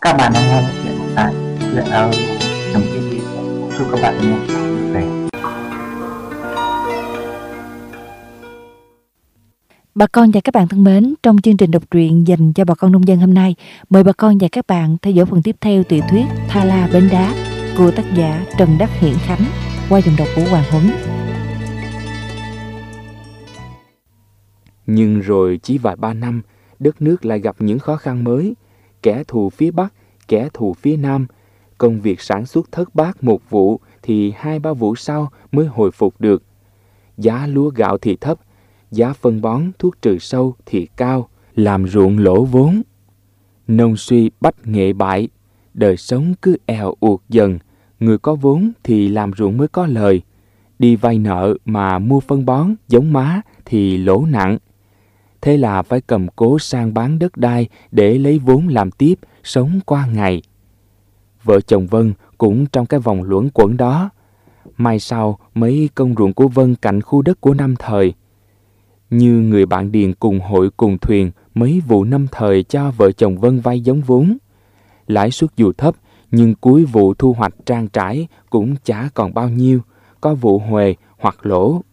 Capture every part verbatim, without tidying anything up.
Các bạn đang nghe chuyện tại chuyện audio trong cái gì. Chúc các bạn nghe vui vẻ. Bà con và các bạn thân mến, trong chương trình đọc truyện dành cho bà con nông dân hôm nay, mời bà con và các bạn theo dõi phần tiếp theo tiểu thuyết Tha La Bến Đá của tác giả Trần Đắc Hiển Khánh qua giọng đọc của Hoàng Huấn. Nhưng rồi chỉ vài ba năm, đất nước lại gặp những khó khăn mới. Kẻ thù phía Bắc, kẻ thù phía Nam. Công việc sản xuất thất bát một vụ thì hai ba vụ sau mới hồi phục được. Giá lúa gạo thì thấp, giá phân bón, thuốc trừ sâu thì cao, làm ruộng lỗ vốn. Nông suy bách nghệ bại, đời sống cứ èo uột dần. Người có vốn thì làm ruộng mới có lời. Đi vay nợ mà mua phân bón, giống má thì lỗ nặng. Thế là phải cầm cố sang bán đất đai để lấy vốn làm tiếp, sống qua ngày. Vợ chồng Vân cũng trong cái vòng luẩn quẩn đó. Mai sau, mấy công ruộng của Vân cạnh khu đất của Năm Thời. Như người bạn điền cùng hội cùng thuyền, mấy vụ Năm Thời cho vợ chồng Vân vay giống vốn. Lãi suất dù thấp, nhưng cuối vụ thu hoạch trang trải cũng chả còn bao nhiêu, có vụ huề hoặc lỗ.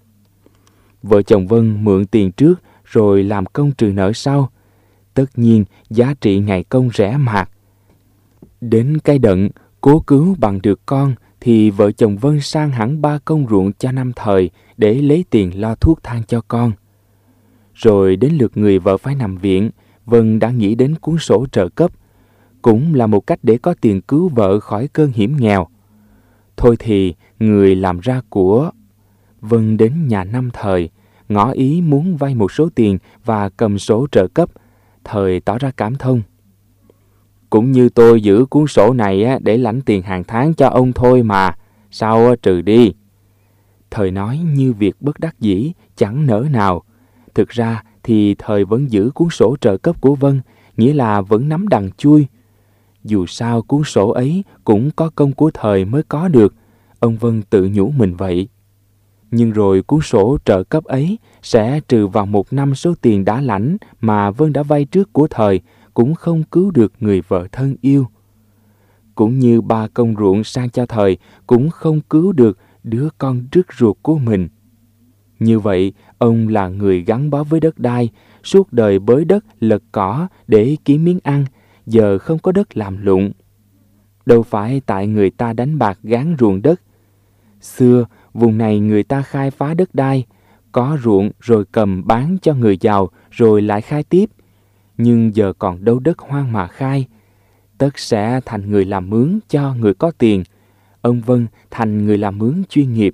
Vợ chồng Vân mượn tiền trước rồi làm công trừ nợ sau. Tất nhiên giá trị ngày công rẻ mạt. Đến cái đận cố cứu bằng được con thì vợ chồng Vân sang hẳn ba công ruộng cho Năm Thời để lấy tiền lo thuốc thang cho con. Rồi đến lượt người vợ phải nằm viện, Vân đã nghĩ đến cuốn sổ trợ cấp. Cũng là một cách để có tiền cứu vợ khỏi cơn hiểm nghèo. Thôi thì người làm ra của. Vân đến nhà Năm Thời, ngỏ ý muốn vay một số tiền và cầm sổ trợ cấp. Thời tỏ ra cảm thông. Cũng như tôi giữ cuốn sổ này để lãnh tiền hàng tháng cho ông thôi mà, sao trừ đi. Thời nói như việc bất đắc dĩ, chẳng nỡ nào. Thực ra thì Thời vẫn giữ cuốn sổ trợ cấp của Vân, nghĩa là vẫn nắm đằng chui. Dù sao cuốn sổ ấy cũng có công của Thời mới có được, ông Vân tự nhủ mình vậy. Nhưng rồi cuốn sổ trợ cấp ấy sẽ trừ vào một năm số tiền đã lãnh mà Vân đã vay trước của Thời, cũng không cứu được người vợ thân yêu. Cũng như ba công ruộng sang cho Thời cũng không cứu được đứa con rứt ruột của mình. Như vậy, ông là người gắn bó với đất đai, suốt đời bới đất lật cỏ để kiếm miếng ăn, giờ không có đất làm lụng. Đâu phải tại người ta đánh bạc gán ruộng đất. Xưa, vùng này người ta khai phá đất đai, có ruộng rồi cầm bán cho người giàu rồi lại khai tiếp. Nhưng giờ còn đâu đất hoang mà khai. Tất sẽ thành người làm mướn cho người có tiền. Ông Vân thành người làm mướn chuyên nghiệp.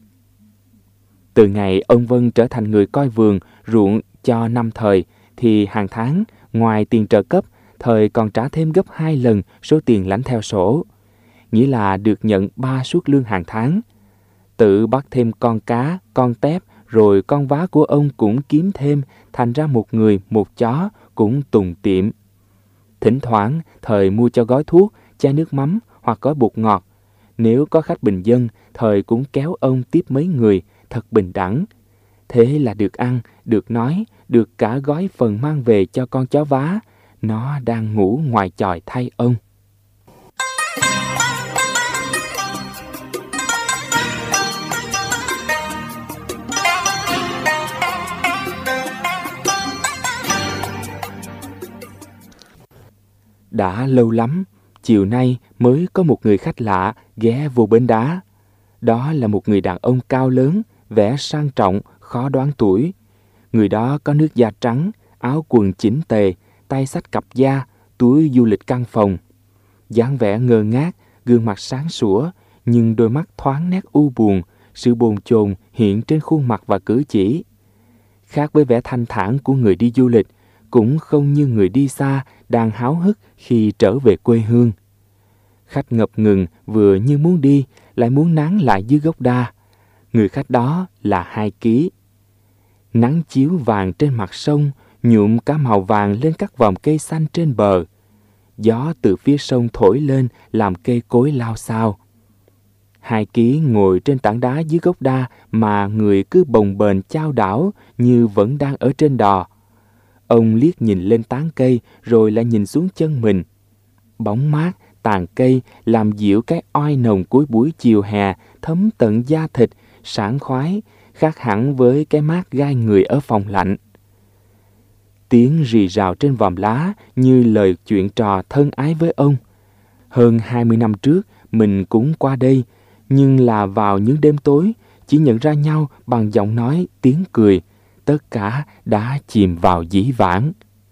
Từ ngày ông Vân trở thành người coi vườn, ruộng cho Năm Thời, thì hàng tháng, ngoài tiền trợ cấp, Thời còn trả thêm gấp hai lần số tiền lãnh theo sổ. Nghĩa là được nhận ba suất lương hàng tháng. Tự bắt thêm con cá, con tép, rồi con vá của ông cũng kiếm thêm, thành ra một người, một chó cũng tùng tiệm. Thỉnh thoảng, Thời mua cho gói thuốc, chai nước mắm hoặc gói bột ngọt. Nếu có khách bình dân, Thời cũng kéo ông tiếp mấy người, thật bình đẳng. Thế là được ăn, được nói, được cả gói phần mang về cho con chó vá. Nó đang ngủ ngoài chòi thay ông. Đã lâu lắm, chiều nay mới có một người khách lạ ghé vô bến đá. Đó là một người đàn ông cao lớn, vẻ sang trọng, khó đoán tuổi. Người đó có nước da trắng, áo quần chỉnh tề, tay xách cặp da, túi du lịch căn phòng. Dáng vẻ ngơ ngác, gương mặt sáng sủa, nhưng đôi mắt thoáng nét u buồn, sự bồn chồn hiện trên khuôn mặt và cử chỉ. Khác với vẻ thanh thản của người đi du lịch, cũng không như người đi xa đang háo hức khi trở về quê hương. Khách ngập ngừng vừa như muốn đi, lại muốn nán lại dưới gốc đa. Người khách đó là Hai Ký. Nắng chiếu vàng trên mặt sông, nhuộm cả màu vàng lên các vòm cây xanh trên bờ. Gió từ phía sông thổi lên làm cây cối lao xao. Hai Ký ngồi trên tảng đá dưới gốc đa mà người cứ bồng bềnh chao đảo như vẫn đang ở trên đò. Ông liếc nhìn lên tán cây rồi lại nhìn xuống chân mình. Bóng mát, tàn cây làm dịu cái oi nồng cuối buổi chiều hè thấm tận da thịt, sảng khoái, khác hẳn với cái mát gai người ở phòng lạnh. Tiếng rì rào trên vòm lá như lời chuyện trò thân ái với ông. Hơn hai mươi năm trước, mình cũng qua đây, nhưng là vào những đêm tối, chỉ nhận ra nhau bằng giọng nói, tiếng cười. Tất cả đã chìm vào dĩ vãng.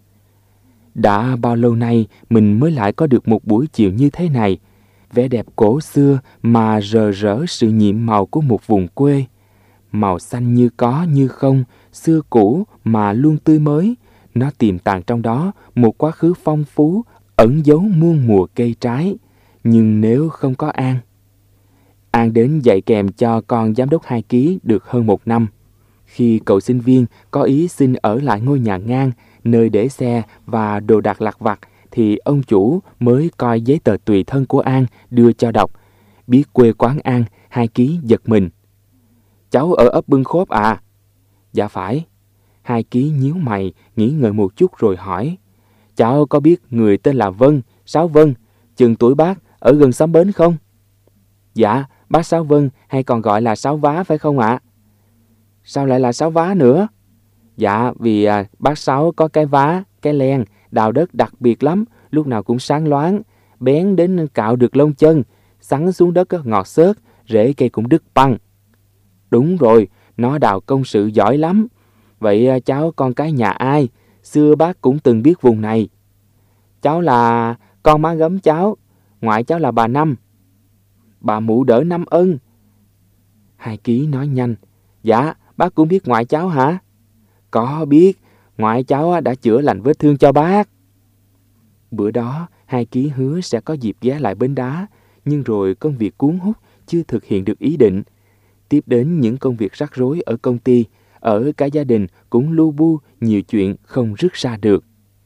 Đã bao lâu nay mình mới lại có được một buổi chiều như thế này, vẻ đẹp cổ xưa mà rờ rỡ sự nhiệm màu của một vùng quê. Màu xanh như có như không, xưa cũ mà luôn tươi mới. Nó tiềm tàng trong đó một quá khứ phong phú, ẩn giấu muôn mùa cây trái. Nhưng nếu không có An. An đến dạy kèm cho con giám đốc hai ký được hơn một năm. Khi cậu sinh viên có ý xin ở lại ngôi nhà ngang, nơi để xe và đồ đạc lặt vặt, thì ông chủ mới coi giấy tờ tùy thân của An đưa cho đọc. Biết quê quán An, hai ký giật mình. Cháu ở ấp Bưng Khốp à? Dạ phải. Hai ký nhíu mày, nghĩ ngợi một chút rồi hỏi. Cháu có biết người tên là Vân, Sáu Vân, chừng tuổi bác, ở gần xóm Bến không? Dạ, bác Sáu Vân hay còn gọi là Sáu Vá phải không ạ? Sao lại là Sáu Vá nữa? Dạ, vì à, bác Sáu có cái vá, cái len, đào đất đặc biệt lắm, lúc nào cũng sáng loáng, bén đến cạo được lông chân, sắn xuống đất ngọt xớt, rễ cây cũng đứt băng. Đúng rồi, nó đào công sự giỏi lắm. Vậy à, cháu con cái nhà ai? Xưa bác cũng từng biết vùng này. Cháu là con má gấm cháu, ngoại cháu là bà Năm. Bà mụ đỡ Năm Ân. Hai ký nói nhanh. Dạ, bác cũng biết ngoại cháu hả? Có biết, ngoại cháu đã chữa lành vết thương cho bác. Bữa đó, hai ký hứa sẽ có dịp ghé lại Bến Đá, nhưng rồi công việc cuốn hút chưa thực hiện được ý định. Tiếp đến những công việc rắc rối ở công ty, ở cả gia đình cũng lu bu nhiều chuyện không rứt ra được.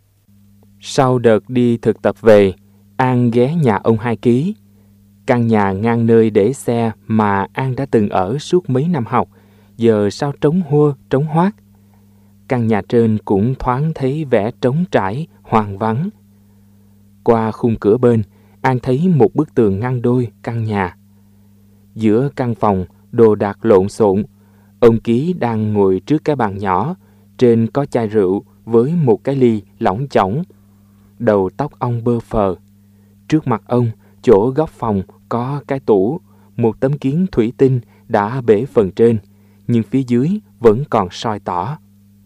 Sau đợt đi thực tập về, An ghé nhà ông hai ký. Căn nhà ngang nơi để xe mà An đã từng ở suốt mấy năm học, giờ sao trống hua, trống hoác. Căn nhà trên cũng thoáng thấy vẻ trống trải, hoang vắng. Qua khung cửa bên, An thấy một bức tường ngăn đôi căn nhà. Giữa căn phòng, đồ đạc lộn xộn. Ông Ký đang ngồi trước cái bàn nhỏ, trên có chai rượu với một cái ly lỏng chỏng. Đầu tóc ông bơ phờ. Trước mặt ông, chỗ góc phòng có cái tủ, một tấm kiến thủy tinh đã bể phần trên, nhưng phía dưới vẫn còn soi tỏ.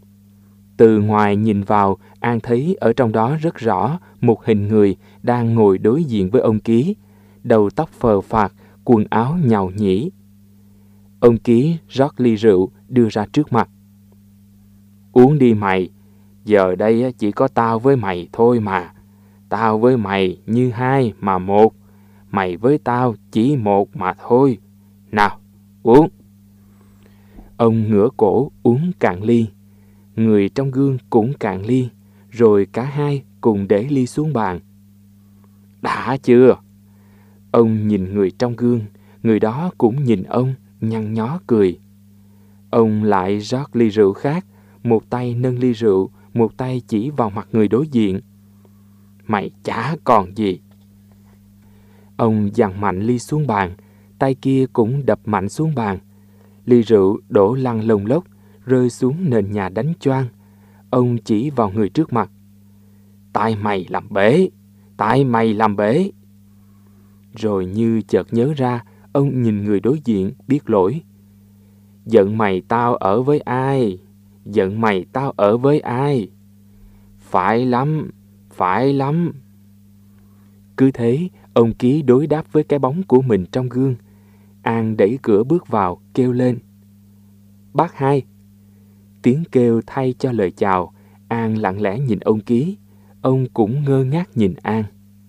Từ ngoài nhìn vào, An thấy ở trong đó rất rõ một hình người đang ngồi đối diện với ông Ký, đầu tóc phờ phạc, quần áo nhàu nhĩ. Ông Ký rót ly rượu đưa ra trước mặt. Uống đi mày, giờ đây chỉ có tao với mày thôi mà. Tao với mày như hai mà một, mày với tao chỉ một mà thôi. Nào, uống. Ông ngửa cổ uống cạn ly. Người trong gương cũng cạn ly, rồi cả hai cùng để ly xuống bàn. Đã chưa? Ông nhìn người trong gương, người đó cũng nhìn ông, nhăn nhó cười. Ông lại rót ly rượu khác, một tay nâng ly rượu, một tay chỉ vào mặt người đối diện. Mày chả còn gì. Ông giằng mạnh ly xuống bàn, tay kia cũng đập mạnh xuống bàn. Ly rượu đổ lăn lông lốc, rơi xuống nền nhà đánh choang. Ông chỉ vào người trước mặt. Tại mày làm bể, tại mày làm bể. Rồi như chợt nhớ ra, ông nhìn người đối diện biết lỗi. Giận mày tao ở với ai? Giận mày tao ở với ai? Phải lắm, phải lắm. Cứ thế, ông Ký đối đáp với cái bóng của mình trong gương. An đẩy cửa bước vào, kêu lên. Bác hai. Tiếng kêu thay cho lời chào. An lặng lẽ nhìn ông Ký. Ông cũng ngơ ngác nhìn An.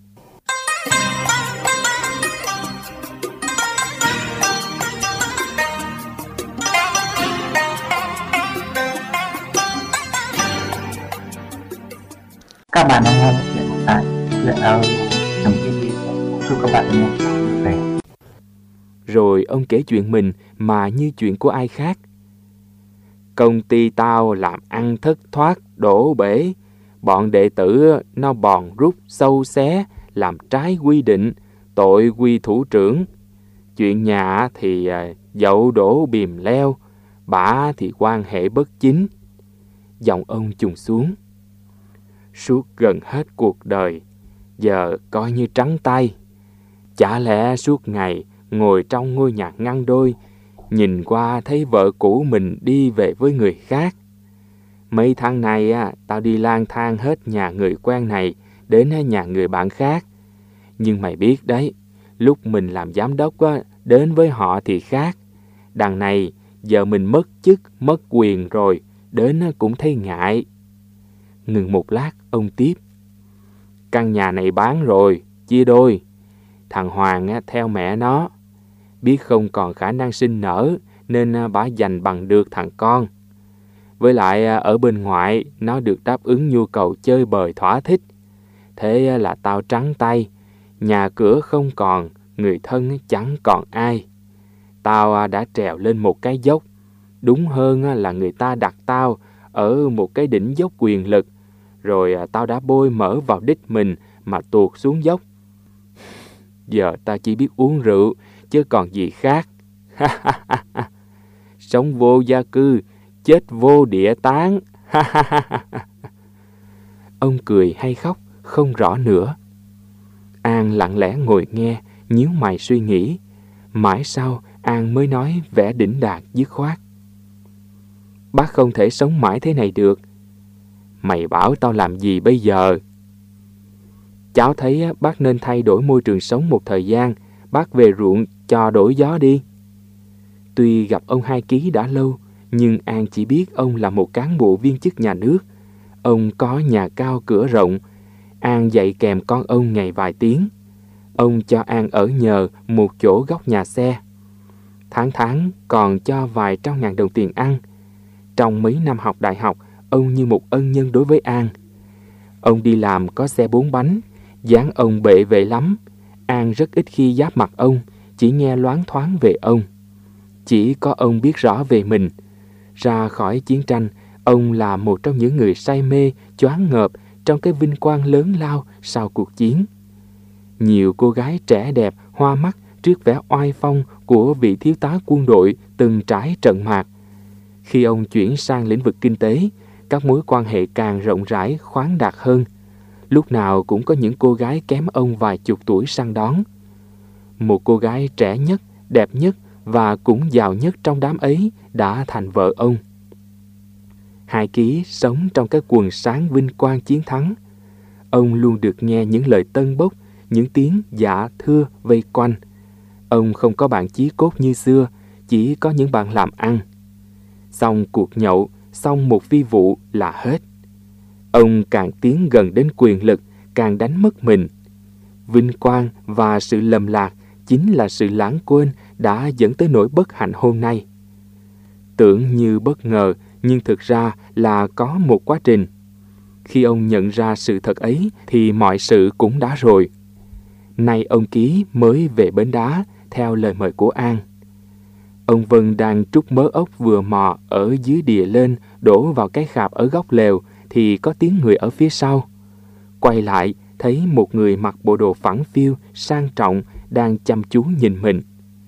Các bạn đang nghe chuyện tại chuyện audio.tv. Chúc các bạn nghe vui vẻ. Rồi ông kể chuyện mình mà như chuyện của ai khác. Công ty tao làm ăn thất thoát, đổ bể. Bọn đệ tử nó bòn rút, sâu xé, làm trái quy định, tội quy thủ trưởng. Chuyện nhà thì dậu đổ bìm leo, bả thì quan hệ bất chính. Giọng ông trùng xuống. Suốt gần hết cuộc đời, giờ coi như trắng tay. Chả lẽ suốt ngày ngồi trong ngôi nhà ngăn đôi, nhìn qua thấy vợ cũ mình đi về với người khác. Mấy tháng này á, tao đi lang thang hết nhà người quen này đến nhà người bạn khác. Nhưng mày biết đấy, lúc mình làm giám đốc á, đến với họ thì khác. Đằng này, giờ mình mất chức, mất quyền rồi, đến cũng thấy ngại. Ngừng một lát, ông tiếp. Căn nhà này bán rồi, chia đôi. Thằng Hoàng á, theo mẹ nó. Biết không còn khả năng sinh nở, nên bả dành bằng được thằng con. Với lại ở bên ngoại, nó được đáp ứng nhu cầu chơi bời thỏa thích. Thế là tao trắng tay, nhà cửa không còn, người thân chẳng còn ai. Tao đã trèo lên một cái dốc. Đúng hơn là người ta đặt tao ở một cái đỉnh dốc quyền lực. Rồi tao đã bôi mỡ vào đít mình mà tuột xuống dốc. Giờ tao chỉ biết uống rượu, chứ còn gì khác. Sống vô gia cư, chết vô địa táng. Ông cười hay khóc, không rõ nữa. An lặng lẽ ngồi nghe, nhíu mày suy nghĩ. Mãi sau, An mới nói vẻ đỉnh đạt dứt khoát. Bác không thể sống mãi thế này được. Mày bảo tao làm gì bây giờ? Cháu thấy bác nên thay đổi môi trường sống một thời gian. Bác về ruộng cho đổi gió đi. Tuy gặp ông Hai Ký đã lâu, nhưng An chỉ biết ông là một cán bộ viên chức nhà nước. Ông có nhà cao cửa rộng. An dạy kèm con ông ngày vài tiếng. Ông cho An ở nhờ một chỗ góc nhà xe. Tháng tháng còn cho vài trăm ngàn đồng tiền ăn. Trong mấy năm học đại học, ông như một ân nhân đối với An. Ông đi làm có xe bốn bánh, dáng ông bệ vệ lắm. An rất ít khi giáp mặt ông, chỉ nghe loáng thoáng về ông. Chỉ có ông biết rõ về mình. Ra khỏi chiến tranh, ông là một trong những người say mê, choáng ngợp trong cái vinh quang lớn lao sau cuộc chiến. Nhiều cô gái trẻ đẹp, hoa mắt trước vẻ oai phong của vị thiếu tá quân đội từng trải trận mạc. Khi ông chuyển sang lĩnh vực kinh tế, các mối quan hệ càng rộng rãi, khoáng đạt hơn. Lúc nào cũng có những cô gái kém ông vài chục tuổi săn đón. Một cô gái trẻ nhất, đẹp nhất và cũng giàu nhất trong đám ấy đã thành vợ ông. Hai Ký sống trong cái quần sáng vinh quang chiến thắng. Ông luôn được nghe những lời tân bốc, những tiếng dạ thưa vây quanh. Ông không có bạn chí cốt như xưa, chỉ có những bạn làm ăn. Xong cuộc nhậu, xong một phi vụ là hết. Ông càng tiến gần đến quyền lực, càng đánh mất mình. Vinh quang và sự lầm lạc chính là sự lãng quên đã dẫn tới nỗi bất hạnh hôm nay. Tưởng như bất ngờ, nhưng thực ra là có một quá trình. Khi ông nhận ra sự thật ấy thì mọi sự cũng đã rồi. Nay ông Ký mới về Bến Đá theo lời mời của An. Ông Vân đang trút mớ ốc vừa mò ở dưới đìa lên đổ vào cái khạp ở góc lều thì có tiếng người ở phía sau. Quay lại thấy một người mặc bộ đồ phẳng phiu sang trọng đang chăm chú nhìn mình.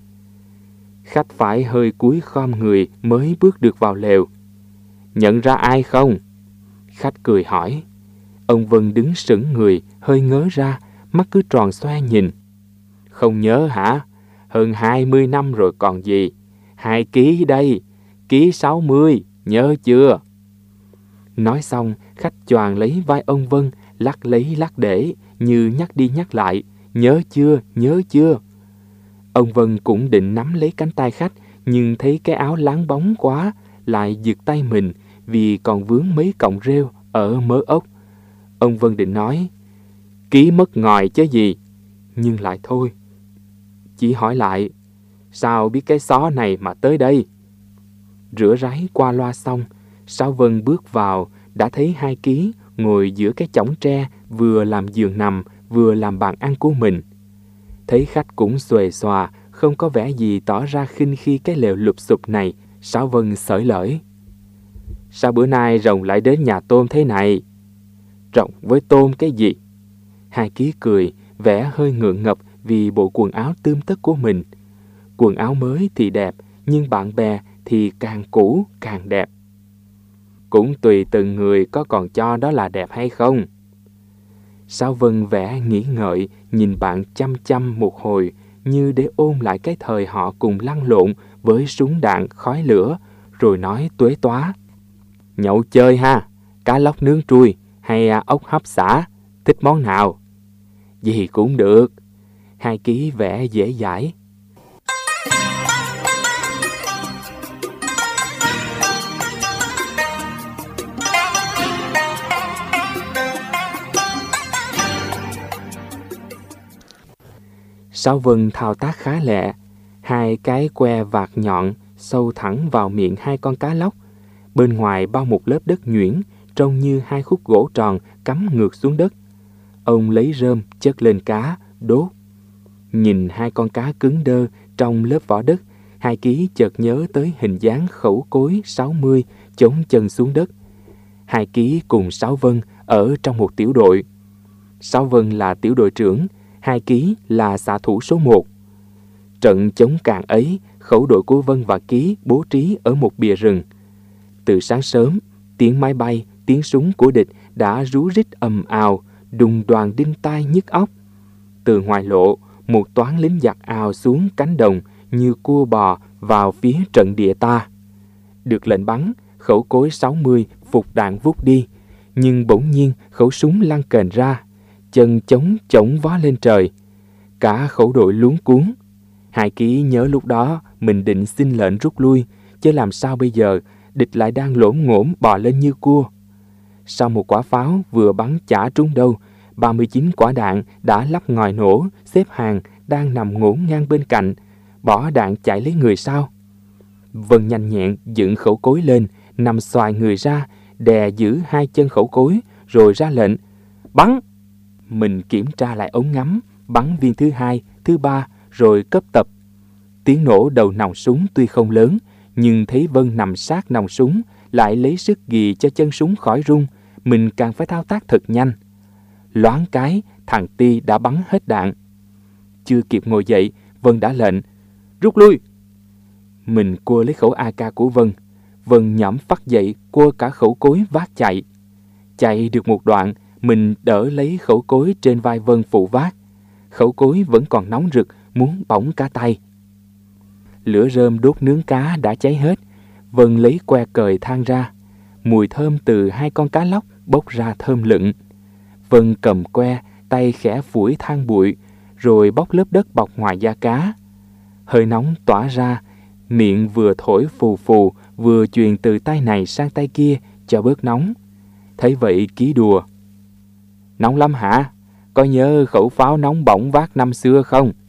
Khách phải hơi cúi khom người mới bước được vào lều. Nhận ra ai không? Khách cười hỏi. Ông Vân đứng sững người, hơi ngớ ra, mắt cứ tròn xoe nhìn. Không nhớ hả? Hơn hai mươi năm rồi còn gì. Hai Ký đây, Ký sáu mươi, nhớ chưa? Nói xong, khách choàng lấy vai ông Vân, lắc lấy lắc để, như nhắc đi nhắc lại. Nhớ chưa, nhớ chưa? Ông Vân cũng định nắm lấy cánh tay khách, nhưng thấy cái áo láng bóng quá, lại giật tay mình vì còn vướng mấy cọng rêu ở mớ ốc. Ông Vân định nói, Ký mất ngòi chứ gì, nhưng lại thôi. Chỉ hỏi lại, sao biết cái xó này mà tới đây? Rửa ráy qua loa xong, Sáu Vân bước vào, đã thấy Hai Ký ngồi giữa cái chõng tre, vừa làm giường nằm, vừa làm bàn ăn của mình. Thấy khách cũng xuề xòa, không có vẻ gì tỏ ra khinh khi cái lều lụp xụp này, Sáu Vân xởi lởi. Sao bữa nay rồng lại đến nhà Tôm thế này? Rồng với Tôm cái gì? Hai Ký cười, vẻ hơi ngượng ngập vì bộ quần áo tươm tất của mình. Quần áo mới thì đẹp, nhưng bạn bè thì càng cũ càng đẹp. Cũng tùy từng người có còn cho đó là đẹp hay không. Sáu Vân vẻ nghĩ ngợi, nhìn bạn chăm chăm một hồi, như để ôn lại cái thời họ cùng lăn lộn với súng đạn khói lửa, rồi nói tuế tóa: Nhậu chơi ha, cá lóc nướng trui hay ốc hấp xả, thích món nào? Gì cũng được. Hai Ký vẻ dễ dãi. Sáu Vân thao tác khá lẹ, hai cái que vạt nhọn sâu thẳng vào miệng hai con cá lóc. Bên ngoài bao một lớp đất nhuyễn, trông như hai khúc gỗ tròn cắm ngược xuống đất. Ông lấy rơm chất lên cá, đốt. Nhìn hai con cá cứng đơ trong lớp vỏ đất, Hai Ký chợt nhớ tới hình dáng khẩu cối sáu mươi chống chân xuống đất. Hai Ký cùng Sáu Vân ở trong một tiểu đội. Sáu Vân là tiểu đội trưởng, Hai Ký là xạ thủ số một. Trận chống càn ấy, khẩu đội của Vân và Ký bố trí ở một bìa rừng. Từ sáng sớm, tiếng máy bay, tiếng súng của địch đã rú rít ầm ào, đùng đoàng đinh tai nhức óc. Từ ngoài lộ, một toán lính giặc ào xuống cánh đồng như cua bò vào phía trận địa ta. Được lệnh bắn, khẩu cối sáu mươi phục đạn vút đi, nhưng bỗng nhiên khẩu súng lăn kềnh ra, chân chống chổng vó lên trời. Cả khẩu đội luống cuống. Hai Ký nhớ lúc đó mình định xin lệnh rút lui, chứ làm sao bây giờ, địch lại đang lổm ngổm bò lên như cua. Sau một quả pháo vừa bắn chả trúng đâu, ba mươi chín quả đạn đã lắp ngòi nổ, xếp hàng đang nằm ngổn ngang bên cạnh, bỏ đạn chạy lấy người sao. Vân nhanh nhẹn dựng khẩu cối lên, nằm xoài người ra, đè giữ hai chân khẩu cối, rồi ra lệnh bắn. Mình kiểm tra lại ống ngắm, bắn viên thứ hai, thứ ba, rồi cấp tập. Tiếng nổ đầu nòng súng tuy không lớn, nhưng thấy Vân nằm sát nòng súng, lại lấy sức ghì cho chân súng khỏi rung, mình càng phải thao tác thật nhanh. Loáng cái, thằng Ti đã bắn hết đạn. Chưa kịp ngồi dậy, Vân đã lệnh rút lui. Mình cua lấy khẩu a ca của Vân. Vân nhõm phắt dậy, cua cả khẩu cối vác chạy. Chạy được một đoạn, mình đỡ lấy khẩu cối trên vai Vân phụ vác. Khẩu cối vẫn còn nóng rực, muốn bỏng cả tay. Lửa rơm đốt nướng cá đã cháy hết. Vân lấy que cời than ra. Mùi thơm từ hai con cá lóc bốc ra thơm lựng. Vân cầm que, tay khẽ phủi than bụi, rồi bóc lớp đất bọc ngoài da cá. Hơi nóng tỏa ra, miệng vừa thổi phù phù, vừa truyền từ tay này sang tay kia cho bớt nóng. Thấy vậy Ký đùa: Nóng lắm hả? Có nhớ khẩu pháo nóng bỏng vác năm xưa không?